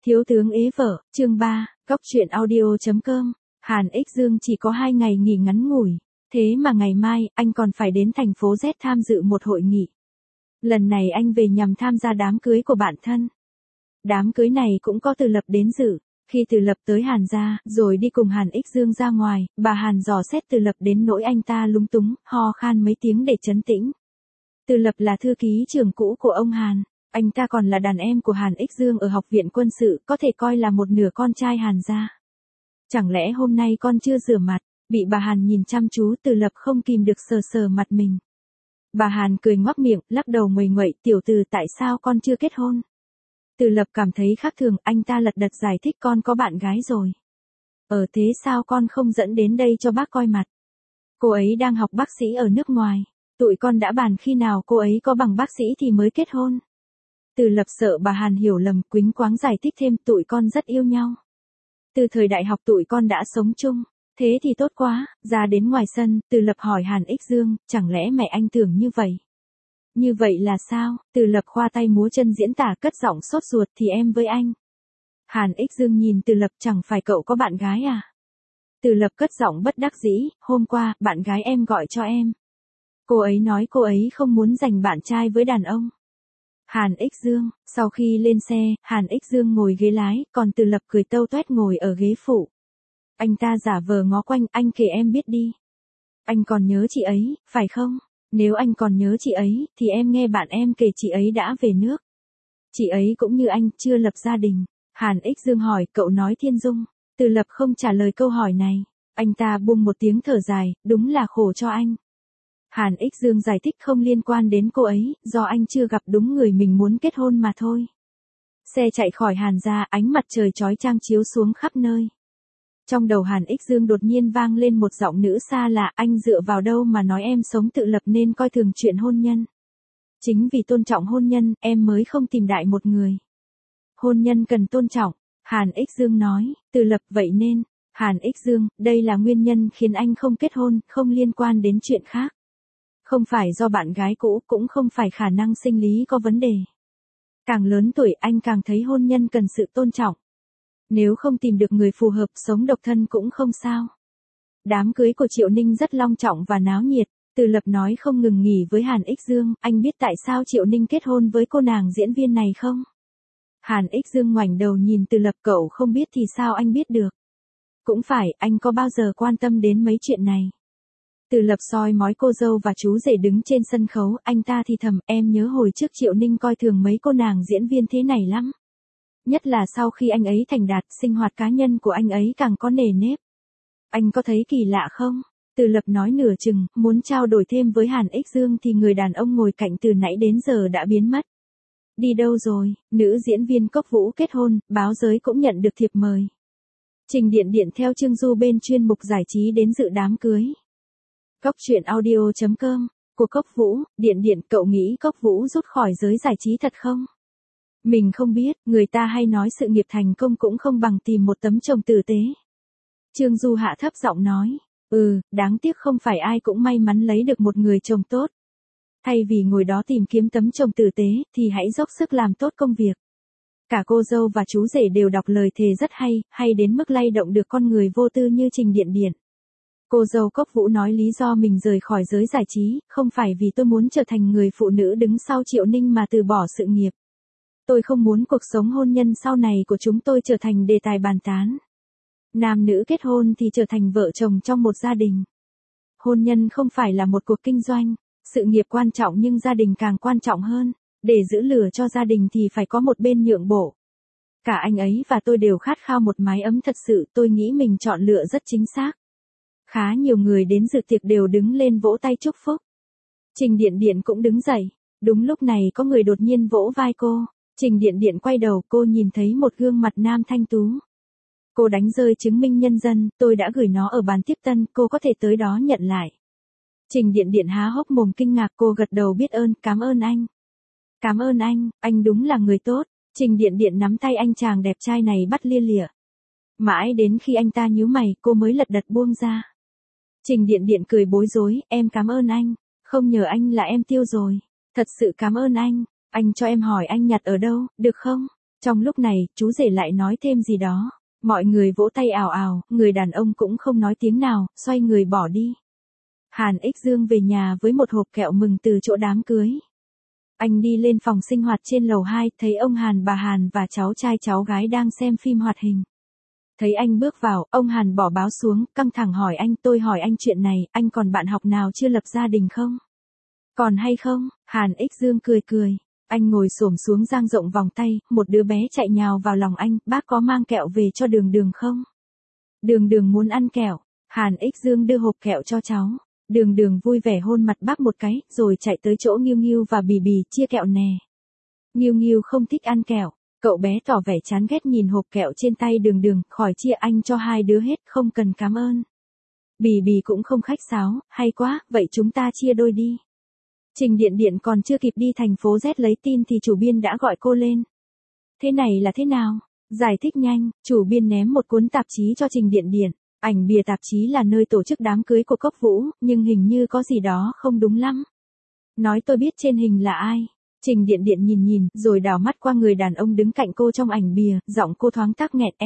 Thiếu tướng ế vợ, chương 3, Góc truyện audio.com. Hàn Ích Dương chỉ có 2 ngày nghỉ ngắn ngủi, thế mà ngày mai, anh còn phải đến thành phố Z tham dự một hội nghị. Lần này anh về nhằm tham gia đám cưới của bạn thân. Đám cưới này cũng có Từ Lập đến dự. Khi Từ Lập tới Hàn gia, rồi đi cùng Hàn Ích Dương ra ngoài, bà Hàn dò xét Từ Lập đến nỗi anh ta lúng túng, ho khan mấy tiếng để trấn tĩnh. Từ Lập là thư ký trưởng cũ của ông Hàn. Anh ta còn là đàn em của Hàn Ích Dương ở học viện quân sự, có thể coi là một nửa con trai Hàn gia. Chẳng lẽ hôm nay con chưa rửa mặt? Bị bà Hàn nhìn chăm chú, Từ Lập không kìm được sờ sờ mặt mình. Bà Hàn cười ngoác miệng, lắc đầu nguầy nguậy, tiểu Từ tại sao con chưa kết hôn? Từ Lập cảm thấy khác thường, anh ta lật đật giải thích con có bạn gái rồi. Thế sao con không dẫn đến đây cho bác coi mặt? Cô ấy đang học bác sĩ ở nước ngoài. Tụi con đã bàn khi nào cô ấy có bằng bác sĩ thì mới kết hôn. Từ Lập sợ bà Hàn hiểu lầm, quýnh quáng giải thích thêm, tụi con rất yêu nhau. Từ thời đại học tụi con đã sống chung. Thế thì tốt quá. Ra đến ngoài sân, Từ Lập hỏi Hàn Ích Dương, chẳng lẽ mẹ anh tưởng như vậy? Như vậy là sao? Từ Lập khoa tay múa chân diễn tả, cất giọng sốt ruột, thì em với anh. Hàn Ích Dương nhìn Từ Lập, chẳng phải cậu có bạn gái à? Từ Lập cất giọng bất đắc dĩ, hôm qua, bạn gái em gọi cho em. Cô ấy nói cô ấy không muốn giành bạn trai với đàn ông. Hàn Ích Dương, sau khi lên xe, Hàn Ích Dương ngồi ghế lái, còn Từ Lập cười tâu toét ngồi ở ghế phụ. Anh ta giả vờ ngó quanh, anh kể em biết đi. Anh còn nhớ chị ấy, phải không? Nếu anh còn nhớ chị ấy, thì em nghe bạn em kể chị ấy đã về nước. Chị ấy cũng như anh, chưa lập gia đình. Hàn Ích Dương hỏi, cậu nói Thiên Dung. Từ Lập không trả lời câu hỏi này. Anh ta buông một tiếng thở dài, đúng là khổ cho anh. Hàn Ích Dương giải thích không liên quan đến cô ấy, do anh chưa gặp đúng người mình muốn kết hôn mà thôi. Xe chạy khỏi Hàn gia, ánh mặt trời chói chang chiếu xuống khắp nơi. Trong đầu Hàn Ích Dương đột nhiên vang lên một giọng nữ xa lạ, anh dựa vào đâu mà nói em sống tự lập nên coi thường chuyện hôn nhân. Chính vì tôn trọng hôn nhân, em mới không tìm đại một người. Hôn nhân cần tôn trọng, Hàn Ích Dương nói, Từ Lập vậy nên, Hàn Ích Dương, đây là nguyên nhân khiến anh không kết hôn, không liên quan đến chuyện khác. Không phải do bạn gái cũ, cũng không phải khả năng sinh lý có vấn đề. Càng lớn tuổi anh càng thấy hôn nhân cần sự tôn trọng. Nếu không tìm được người phù hợp, sống độc thân cũng không sao. Đám cưới của Triệu Ninh rất long trọng và náo nhiệt. Từ Lập nói không ngừng nghỉ với Hàn Ích Dương, anh biết tại sao Triệu Ninh kết hôn với cô nàng diễn viên này không? Hàn Ích Dương ngoảnh đầu nhìn Từ Lập, cậu không biết thì sao anh biết được? Cũng phải, anh có bao giờ quan tâm đến mấy chuyện này? Từ Lập soi mói cô dâu và chú rể đứng trên sân khấu, anh ta thì thầm, em nhớ hồi trước Triệu Ninh coi thường mấy cô nàng diễn viên thế này lắm. Nhất là sau khi anh ấy thành đạt, sinh hoạt cá nhân của anh ấy càng có nề nếp. Anh có thấy kỳ lạ không? Từ Lập nói nửa chừng, muốn trao đổi thêm với Hàn Ích Dương thì người đàn ông ngồi cạnh từ nãy đến giờ đã biến mất. Đi đâu rồi? Nữ diễn viên Cốc Vũ kết hôn, báo giới cũng nhận được thiệp mời. Trình Điện Điện theo Trương Du bên chuyên mục giải trí đến dự đám cưới. Góc truyện audio.com, của Cốc Vũ, Điện Điện, cậu nghĩ Cốc Vũ rút khỏi giới giải trí thật không? Mình không biết, người ta hay nói sự nghiệp thành công cũng không bằng tìm một tấm chồng tử tế. Trương Du hạ thấp giọng nói, đáng tiếc không phải ai cũng may mắn lấy được một người chồng tốt. Thay vì ngồi đó tìm kiếm tấm chồng tử tế, thì hãy dốc sức làm tốt công việc. Cả cô dâu và chú rể đều đọc lời thề rất hay đến mức lay động được con người vô tư như Trình Điện Điện. Cô dâu Cốc Vũ nói lý do mình rời khỏi giới giải trí, không phải vì tôi muốn trở thành người phụ nữ đứng sau Triệu Ninh mà từ bỏ sự nghiệp. Tôi không muốn cuộc sống hôn nhân sau này của chúng tôi trở thành đề tài bàn tán. Nam nữ kết hôn thì trở thành vợ chồng trong một gia đình. Hôn nhân không phải là một cuộc kinh doanh, sự nghiệp quan trọng nhưng gia đình càng quan trọng hơn. Để giữ lửa cho gia đình thì phải có một bên nhượng bộ. Cả anh ấy và tôi đều khát khao một mái ấm thật sự, tôi nghĩ mình chọn lựa rất chính xác. Khá nhiều người đến dự tiệc đều đứng lên vỗ tay chúc phúc. Trình Điện Điện cũng đứng dậy. Đúng lúc này có người đột nhiên vỗ vai cô. Trình Điện Điện quay đầu, cô nhìn thấy một gương mặt nam thanh tú. Cô đánh rơi chứng minh nhân dân, tôi đã gửi nó ở bàn tiếp tân, cô có thể tới đó nhận lại. Trình Điện Điện há hốc mồm kinh ngạc, cô gật đầu biết ơn, cảm ơn anh. Cảm ơn anh đúng là người tốt. Trình Điện Điện nắm tay anh chàng đẹp trai này bắt lia lịa. Mãi đến khi anh ta nhíu mày, cô mới lật đật buông ra. Trình Điện Điện cười bối rối, em cảm ơn anh. Không nhờ anh là em tiêu rồi. Thật sự cảm ơn anh cho em hỏi anh nhặt ở đâu, được không? Trong lúc này, chú rể lại nói thêm gì đó. Mọi người vỗ tay ào ào, người đàn ông cũng không nói tiếng nào, xoay người bỏ đi. Hàn Ích Dương về nhà với một hộp kẹo mừng từ chỗ đám cưới. Anh đi lên phòng sinh hoạt trên lầu 2, thấy ông Hàn, bà Hàn và cháu trai cháu gái đang xem phim hoạt hình. Thấy anh bước vào, ông Hàn bỏ báo xuống, căng thẳng hỏi anh, tôi hỏi anh chuyện này, anh còn bạn học nào chưa lập gia đình không? Còn hay không? Hàn Ích Dương cười cười. Anh ngồi xổm xuống dang rộng vòng tay, một đứa bé chạy nhào vào lòng anh, bác có mang kẹo về cho Đường Đường không? Đường Đường muốn ăn kẹo. Hàn Ích Dương đưa hộp kẹo cho cháu. Đường Đường vui vẻ hôn mặt bác một cái, rồi chạy tới chỗ Nghiêu Nghiêu và Bì Bì, chia kẹo nè. Nghiêu Nghiêu không thích ăn kẹo. Cậu bé tỏ vẻ chán ghét nhìn hộp kẹo trên tay Đường Đường, khỏi chia, anh cho hai đứa hết, không cần cảm ơn. Bì Bì cũng không khách sáo, hay quá, vậy chúng ta chia đôi đi. Trình Điện Điện còn chưa kịp đi thành phố Z lấy tin thì chủ biên đã gọi cô lên. Thế này là thế nào? Giải thích nhanh, chủ biên ném một cuốn tạp chí cho Trình Điện Điện. Ảnh bìa tạp chí là nơi tổ chức đám cưới của Cốc Vũ, nhưng hình như có gì đó không đúng lắm. Nói tôi biết trên hình là ai. Trình Điện Điện nhìn, rồi đảo mắt qua người đàn ông đứng cạnh cô trong ảnh bìa, giọng cô thoáng tắc nghẹn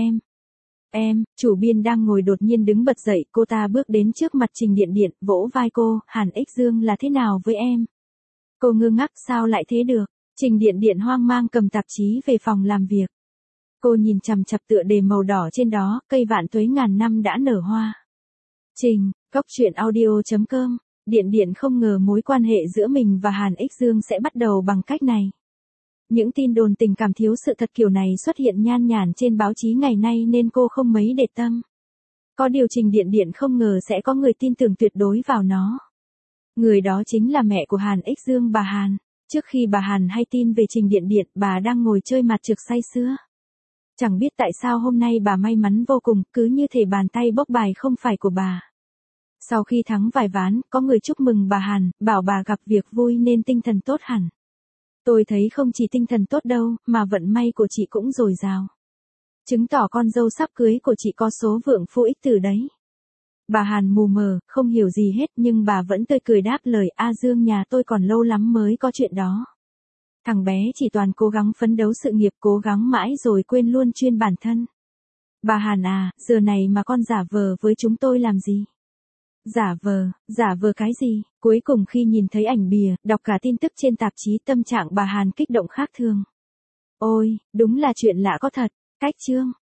Em, chủ biên đang ngồi đột nhiên đứng bật dậy, cô ta bước đến trước mặt Trình Điện Điện, vỗ vai cô, Hàn Ích Dương là thế nào với em? Cô ngơ ngác, sao lại thế được? Trình Điện Điện hoang mang cầm tạp chí về phòng làm việc. Cô nhìn chằm chằm tựa đề màu đỏ trên đó, cây vạn tuế ngàn năm đã nở hoa. Trình, coctruyện.audio.com, Điện Điện không ngờ mối quan hệ giữa mình và Hàn Ích Dương sẽ bắt đầu bằng cách này. Những tin đồn tình cảm thiếu sự thật kiểu này xuất hiện nhan nhản trên báo chí ngày nay nên cô không mấy để tâm. Có điều Trình Điện Điện không ngờ sẽ có người tin tưởng tuyệt đối vào nó. Người đó chính là mẹ của Hàn Ích Dương, bà Hàn. Trước khi bà Hàn hay tin về Trình Điện Điện, bà đang ngồi chơi mặt trược say sưa. Chẳng biết tại sao hôm nay bà may mắn vô cùng, cứ như thể bàn tay bốc bài không phải của bà. Sau khi thắng vài ván, có người chúc mừng bà Hàn, bảo bà gặp việc vui nên tinh thần tốt hẳn. Tôi thấy không chỉ tinh thần tốt đâu, mà vận may của chị cũng dồi dào. Chứng tỏ con dâu sắp cưới của chị có số vượng phu ích từ đấy. Bà Hàn mù mờ, không hiểu gì hết nhưng bà vẫn tươi cười đáp lời, A Dương nhà tôi còn lâu lắm mới có chuyện đó. Thằng bé chỉ toàn cố gắng phấn đấu sự nghiệp, cố gắng mãi rồi quên luôn chuyên bản thân. Bà Hàn à, giờ này mà con giả vờ với chúng tôi làm gì? Giả vờ cái gì? Cuối cùng khi nhìn thấy ảnh bìa, đọc cả tin tức trên tạp chí, tâm trạng bà Hàn kích động khác thường. Ôi, đúng là chuyện lạ có thật. Cách chương